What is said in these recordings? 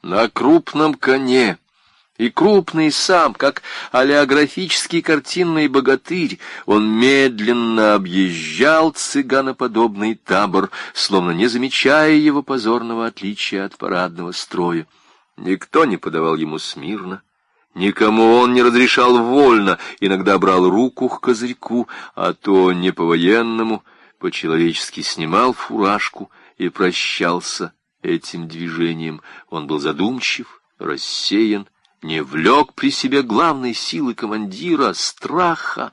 На крупном коне, и крупный сам, как олеографический картинный богатырь, он медленно объезжал цыганоподобный табор, словно не замечая его позорного отличия от парадного строя. Никто не подавал ему смирно, никому он не разрешал вольно, иногда брал руку к козырьку, а то не по-военному, по-человечески снимал фуражку и прощался этим движением. Он был задумчив, рассеян, не влек при себе главной силы командира — страха.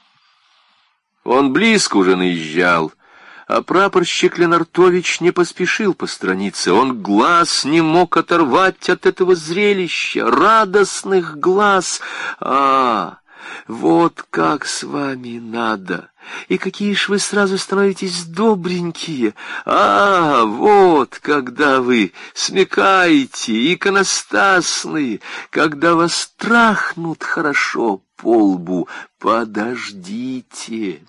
Он близко уже наезжал, а прапорщик Ленартович не поспешил постраниться. Он глаз не мог оторвать от этого зрелища, радостных глаз. Вот как с вами надо! И какие ж вы сразу становитесь добренькие! Вот когда вы смекаете, иконостасные, когда вас трахнут хорошо по лбу. Подождите,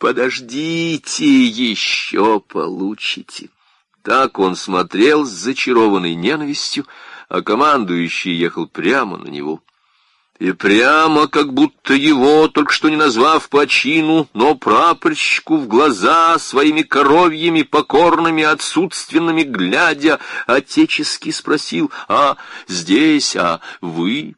еще получите. Так он смотрел с зачарованной ненавистью, а командующий ехал прямо на него. И прямо, как будто его, только что не назвав по чину, но прапорщику в глаза своими коровьими, покорными, отсутственными глядя, отечески спросил: здесь, вы?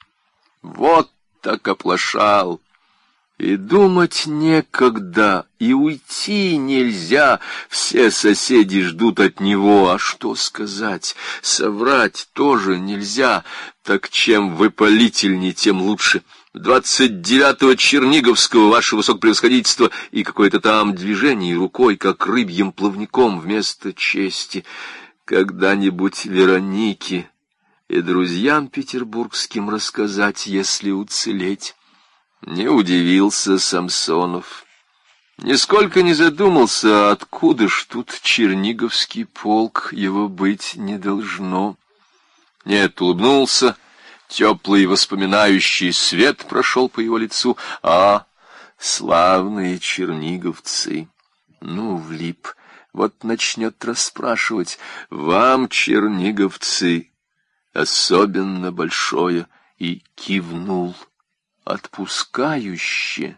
Вот так оплошал. И думать некогда, и уйти нельзя. Все соседи ждут от него, а что сказать? Соврать тоже нельзя. Так чем выпалительней, тем лучше. 29-го Черниговского, ваше высокопревосходительство, и какое-то там движение рукой, как рыбьим плавником вместо чести. Когда-нибудь Веронике и друзьям петербургским рассказать, если уцелеть. Не удивился Самсонов. Нисколько не задумался, откуда ж тут Черниговский полк, его быть не должно. Нет, улыбнулся, теплый воспоминающий свет прошел по его лицу. Славные черниговцы! Ну, влип, вот начнет расспрашивать. Вам, черниговцы, особенно большое, и кивнул. Отпускающе,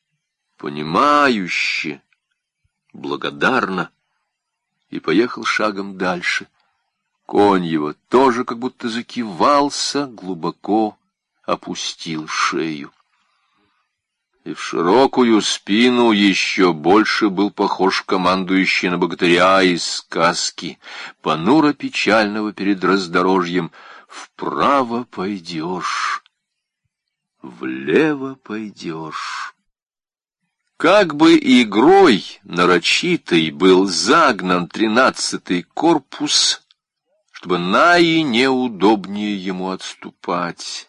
понимающе, благодарно, и поехал шагом дальше. Конь его тоже как будто закивался, глубоко опустил шею. И в широкую спину еще больше был похож командующий на богатыря из сказки, понуро-печального перед раздорожьем: «Вправо пойдешь, влево пойдешь». Как бы игрой нарочитой был загнан 13-й корпус, чтобы неудобнее ему отступать.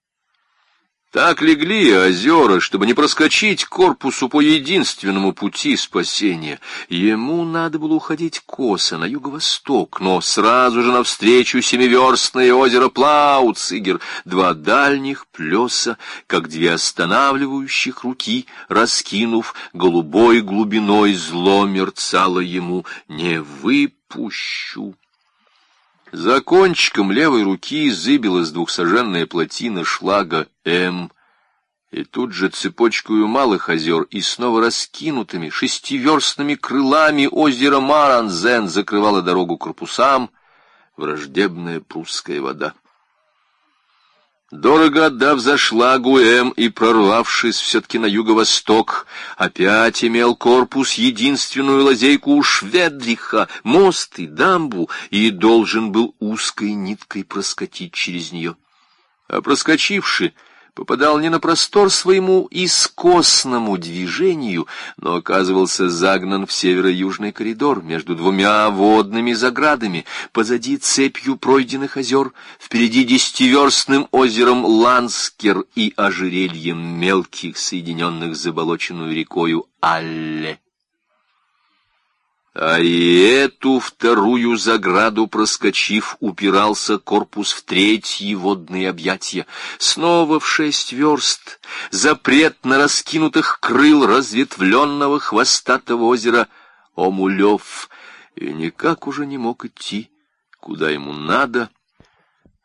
Так легли озера, чтобы не проскочить корпусу по единственному пути спасения. Ему надо было уходить косо на юго-восток, но сразу же навстречу семиверстное озеро Плауцигер, два дальних плеса, как две останавливающих руки, раскинув голубой глубиной, зло мерцало ему: «Не выпущу». За кончиком левой руки зыбилась двухсаженная плотина шлага М, и тут же цепочкою малых озер и снова раскинутыми шестиверстными крылами озеро Маранзен закрывало дорогу корпусам враждебная прусская вода. Дорого отдав за шлагу М и прорвавшись все-таки на юго-восток, опять имел корпус единственную лазейку у Шведриха, мост и дамбу, и должен был узкой ниткой проскочить через нее. А проскочивший попадал не на простор своему искосному движению, но оказывался загнан в северо-южный коридор между двумя водными заградами, позади цепью пройденных озер, впереди 10-верстным озером Ланскер и ожерельем мелких, соединенных с заболоченную рекою Алле. А и эту вторую заграду проскочив, упирался корпус в третьи водные объятия. Снова в 6 верст, запрет на раскинутых крыл разветвленного хвостатого озера Омулев, и никак уже не мог идти, куда ему надо,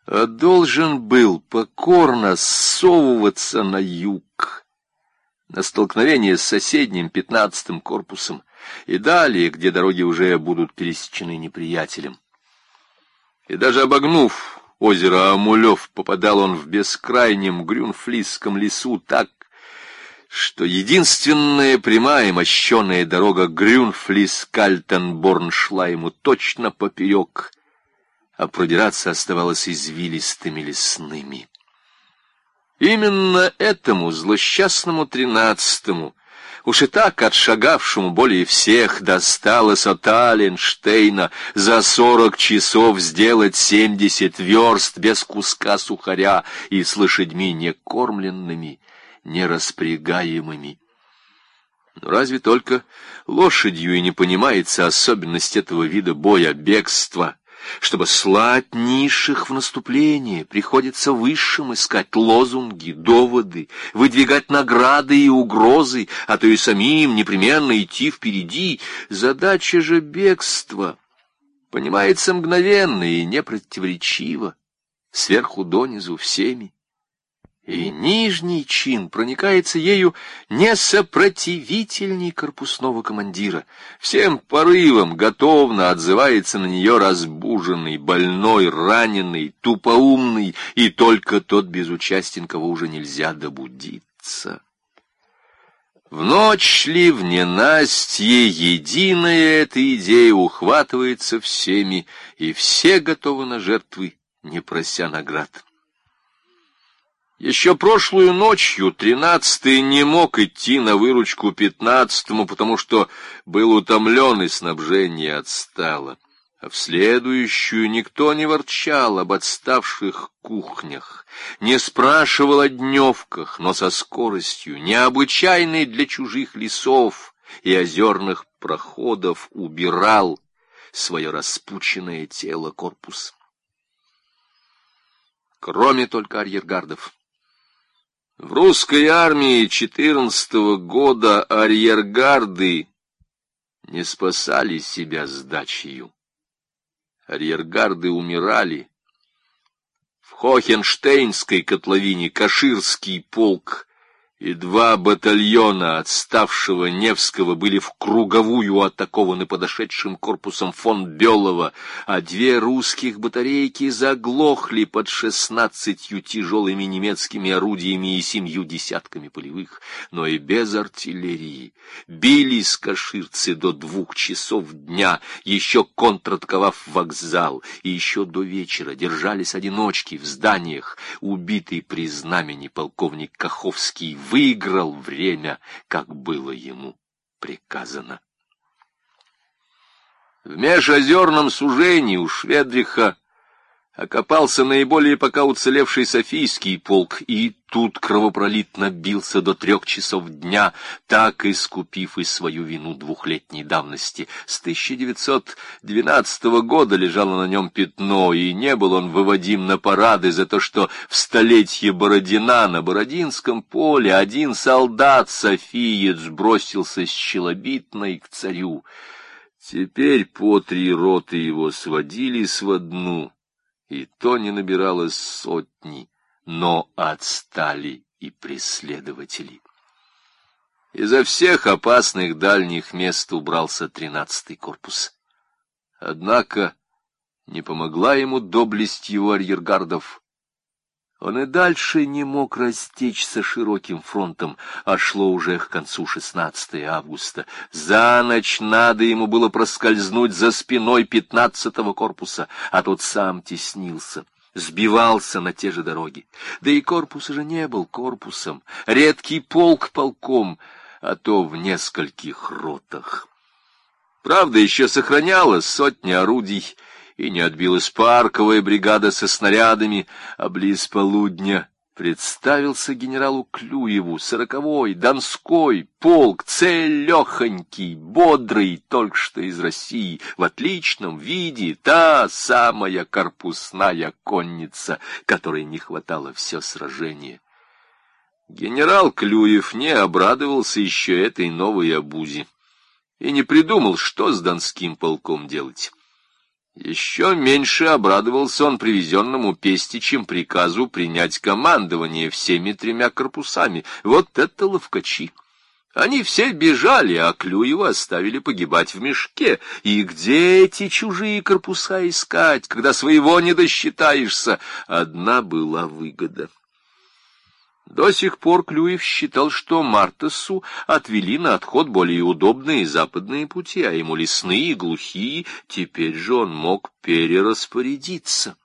а должен был покорно ссовываться на юг, на столкновение с соседним 15-м корпусом, и далее, где дороги уже будут пересечены неприятелем. И даже обогнув озеро Амулев, попадал он в бескрайнем Грюнфлисском лесу так, что единственная прямая мощеная дорога Грюнфлис-Кальтенборн шла ему точно поперек, а продираться оставалось извилистыми лесными. Именно этому злосчастному 13-му, уж и так отшагавшему более всех, досталось от Аленштейна за 40 часов сделать 70 верст без куска сухаря и с лошадьми некормленными, нераспрягаемыми. Но разве только лошадью и не понимается особенность этого вида боя — бегства. Чтобы слать низших в наступление, приходится высшим искать лозунги, доводы, выдвигать награды и угрозы, а то и самим непременно идти впереди. Задача же бегства понимается мгновенно и непротиворечиво, сверху донизу всеми. И нижний чин проникается ею несопротивительней корпусного командира. Всем порывом готовно отзывается на нее разбуженный, больной, раненый, тупоумный, и только тот безучастен, кого уже нельзя добудиться. В ночь ли, в ненастье, единая эта идея ухватывается всеми, и все готовы на жертвы, не прося наград. Еще прошлую ночью 13-й не мог идти на выручку 15-му, потому что был утомлен и снабжение отстало. А в следующую никто не ворчал об отставших кухнях, не спрашивал о дневках, но со скоростью, необычайной для чужих лесов и озерных проходов, убирал свое распученное тело корпус. Кроме только арьергардов. В русской армии 14-го года арьергарды не спасали себя сдачею. Арьергарды умирали. В Хохенштейнской котловине Каширский полк и 2 батальона отставшего Невского были в круговую атакованы подошедшим корпусом фон Бёлова, а 2 русских батарейки заглохли под 16 тяжелыми немецкими орудиями и 7 десятками полевых. Но и без артиллерии бились каширцы до 2 часов дня, еще контратаковав вокзал, и еще до вечера держались одиночки в зданиях. Убитый при знамени полковник Каховский выиграл время, как было ему приказано. В межозерном сужении у Шведриха окопался наиболее пока уцелевший Софийский полк, и тут кровопролитно бился до 3 часов дня, так искупив и свою вину 2-летней давности. С 1912 года лежало на нем пятно, и не был он выводим на парады за то, что в столетие Бородина на Бородинском поле один солдат-софиец бросился с челобитной к царю. Теперь по 3 роты его сводились в одну, и то не набиралось сотни, но отстали и преследователи. Изо всех опасных дальних мест убрался 13-й корпус. Однако не помогла ему доблесть его арьергардов. Он и дальше не мог растечься широким фронтом, а шло уже к концу 16 августа. За ночь надо ему было проскользнуть за спиной 15-го корпуса, а тот сам теснился, сбивался на те же дороги. Да и корпус уже не был корпусом, редкий полк полком, а то в нескольких ротах. Правда, еще сохранялась 100 орудий, и не отбилась парковая бригада со снарядами, а близ полудня представился генералу Клюеву 40-й Донской полк, целехонький, бодрый, только что из России, в отличном виде, та самая корпусная конница, которой не хватало все сражение. Генерал Клюев не обрадовался еще этой новой обузе и не придумал, что с Донским полком делать. Еще меньше обрадовался он привезенному Пестичем приказу принять командование всеми 3 корпусами. Вот это ловкачи! Они все бежали, а Клюева оставили погибать в мешке. И где эти чужие корпуса искать, когда своего не досчитаешься? Одна была выгода. До сих пор Клюев считал, что Мартесу отвели на отход более удобные западные пути, а ему лесные и глухие. Теперь же он мог перераспорядиться.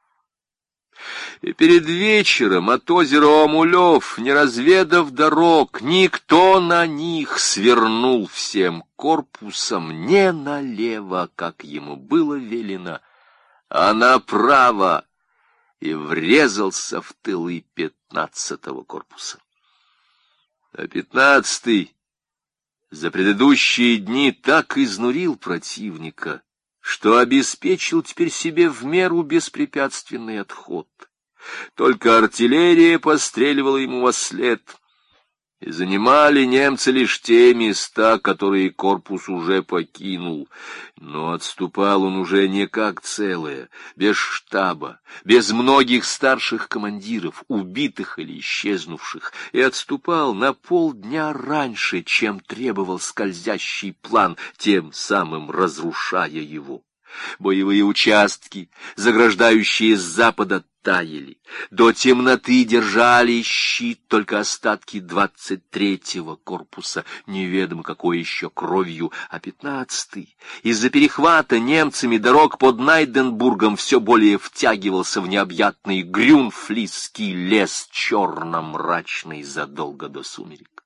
И перед вечером от озера Омулев, не разведав дорог, никто на них свернул всем корпусом не налево, как ему было велено, а направо, и врезался в тылы 15-го корпуса. А 15-й за предыдущие дни так изнурил противника, что обеспечил теперь себе в меру беспрепятственный отход. Только артиллерия постреливала ему вослед, и занимали немцы лишь те места, которые корпус уже покинул. Но отступал он уже не как целое, без штаба, без многих старших командиров, убитых или исчезнувших, и отступал на полдня раньше, чем требовал скользящий план, тем самым разрушая его. Боевые участки, заграждающие с запада, таяли. До темноты держали щит только остатки 23-го корпуса, неведомо какой еще кровью, а 15-й из-за перехвата немцами дорог под Найденбургом все более втягивался в необъятный Грюнфлисский лес, черно-мрачный задолго до сумерек.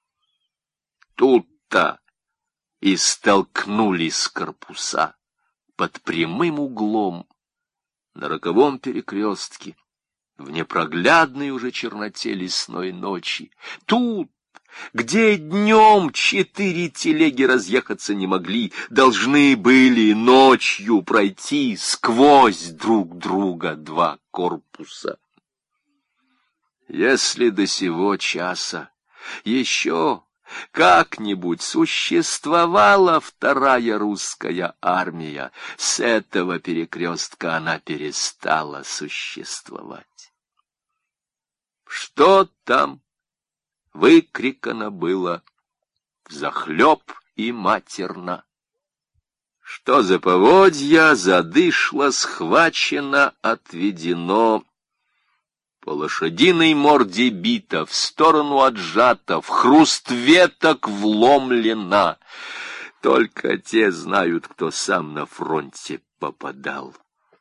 Тут-то и столкнулись корпуса под прямым углом на роковом перекрестке, в непроглядной уже черноте лесной ночи. Тут, где днем 4 телеги разъехаться не могли, должны были ночью пройти сквозь друг друга 2 корпуса. Если до сего часа еще как-нибудь существовала вторая русская армия, с этого перекрестка она перестала существовать. Что там выкрикано было взахлеб и матерно? Что за поводья задышло, схвачено, отведено, по лошадиной морде бита, в сторону отжата, в хруст веток вломлена. Только те знают, кто сам на фронте попадал.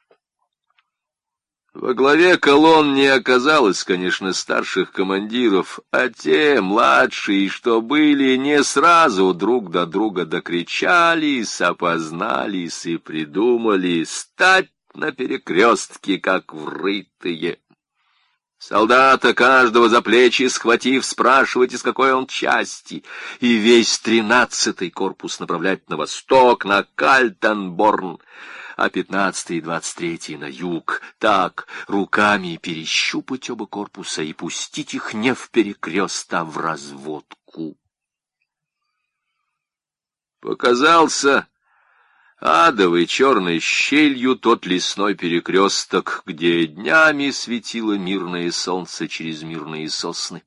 Во главе колонн не оказалось, конечно, старших командиров, а те, младшие, что были, не сразу друг до друга докричались, опознались и придумали стать на перекрестке, как врытые. Солдата каждого за плечи схватив, спрашивать, из какой он части, и весь 13-й корпус направлять на восток, на Кальтенборн, а 15-й и 23-й на юг, так, руками перещупать оба корпуса и пустить их не в перекрест, а в разводку. Показался адовой черной щелью тот лесной перекресток, где днями светило мирное солнце через мирные сосны.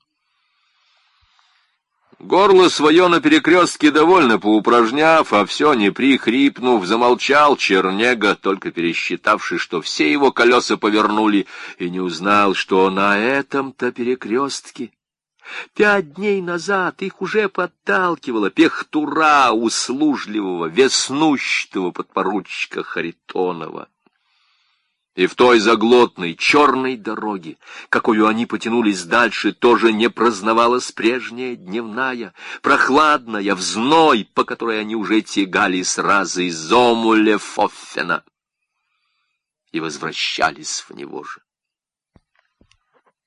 Горло свое на перекрестке довольно поупражняв, а все не прихрипнув, замолчал Чернега, только пересчитавши, что все его колеса повернули, и не узнал, что на этом-то перекрестке 5 дней назад их уже подталкивала пехтура услужливого, веснущего подпоручика Харитонова. И в той заглотной черной дороге, какую они потянулись дальше, тоже не праздновалась прежняя дневная, прохладная, в зной, по которой они уже тягались раз из Омулефоффена и возвращались в него же.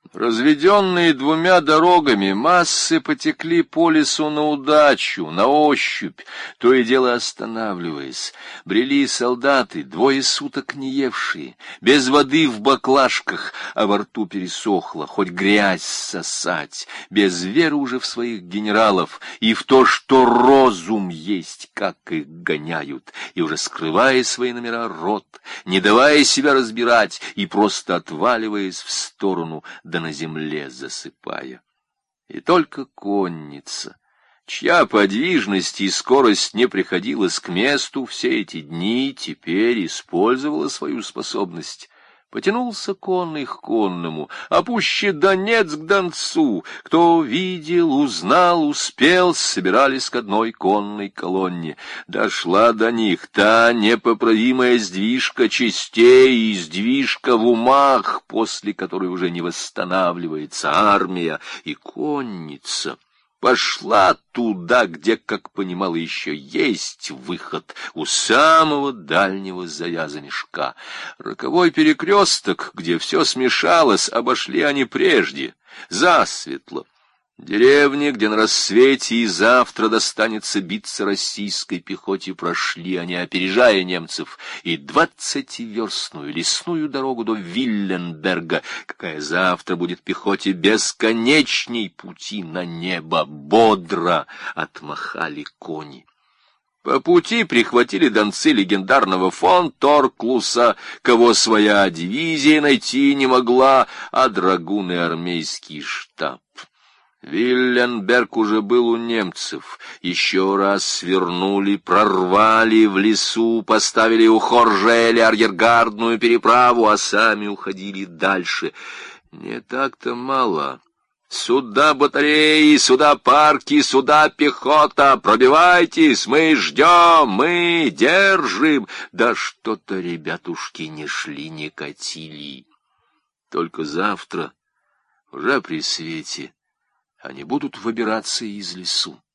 Разведенные двумя дорогами, массы потекли по лесу на удачу, на ощупь, то и дело останавливаясь. Брели солдаты, 2 суток не евшие, без воды в баклажках, а во рту пересохло, хоть грязь сосать, без веры уже в своих генералов и в то, что розум есть, как их гоняют, и уже скрывая свои номера рот, не давая себя разбирать и просто отваливаясь в сторону, да на земле засыпая. И только конница, чья подвижность и скорость не приходилась к месту все эти дни, теперь использовала свою способность. Потянулся конный к конному, а пуще донец к донцу. Кто видел, узнал, успел, собирались к одной конной колонне. Дошла до них та непоправимая сдвижка частей и сдвижка в умах, после которой уже не восстанавливается армия и конница. Пошла туда, где, как понимала, еще есть выход, у самого дальнего завяза мешка. Роковой перекресток, где все смешалось, обошли они прежде, засветло. Деревни, где на рассвете и завтра достанется биться российской пехоте, прошли они, опережая немцев, и 20-верстную лесную дорогу до Вилленберга, какая завтра будет пехоте бесконечней пути на небо, бодро отмахали кони. По пути прихватили донцы легендарного фон Торклуса, кого своя дивизия найти не могла, а драгуны армейский штаб. Вилленберг уже был у немцев. Еще раз свернули, прорвали в лесу, поставили у Хоржеля арьергардную переправу, а сами уходили дальше. Не так-то мало. Сюда батареи, сюда парки, сюда пехота, пробивайтесь, мы ждем, мы держим. Да что-то ребятушки не шли, не катили. Только завтра, уже при свете, они будут выбираться из лесу.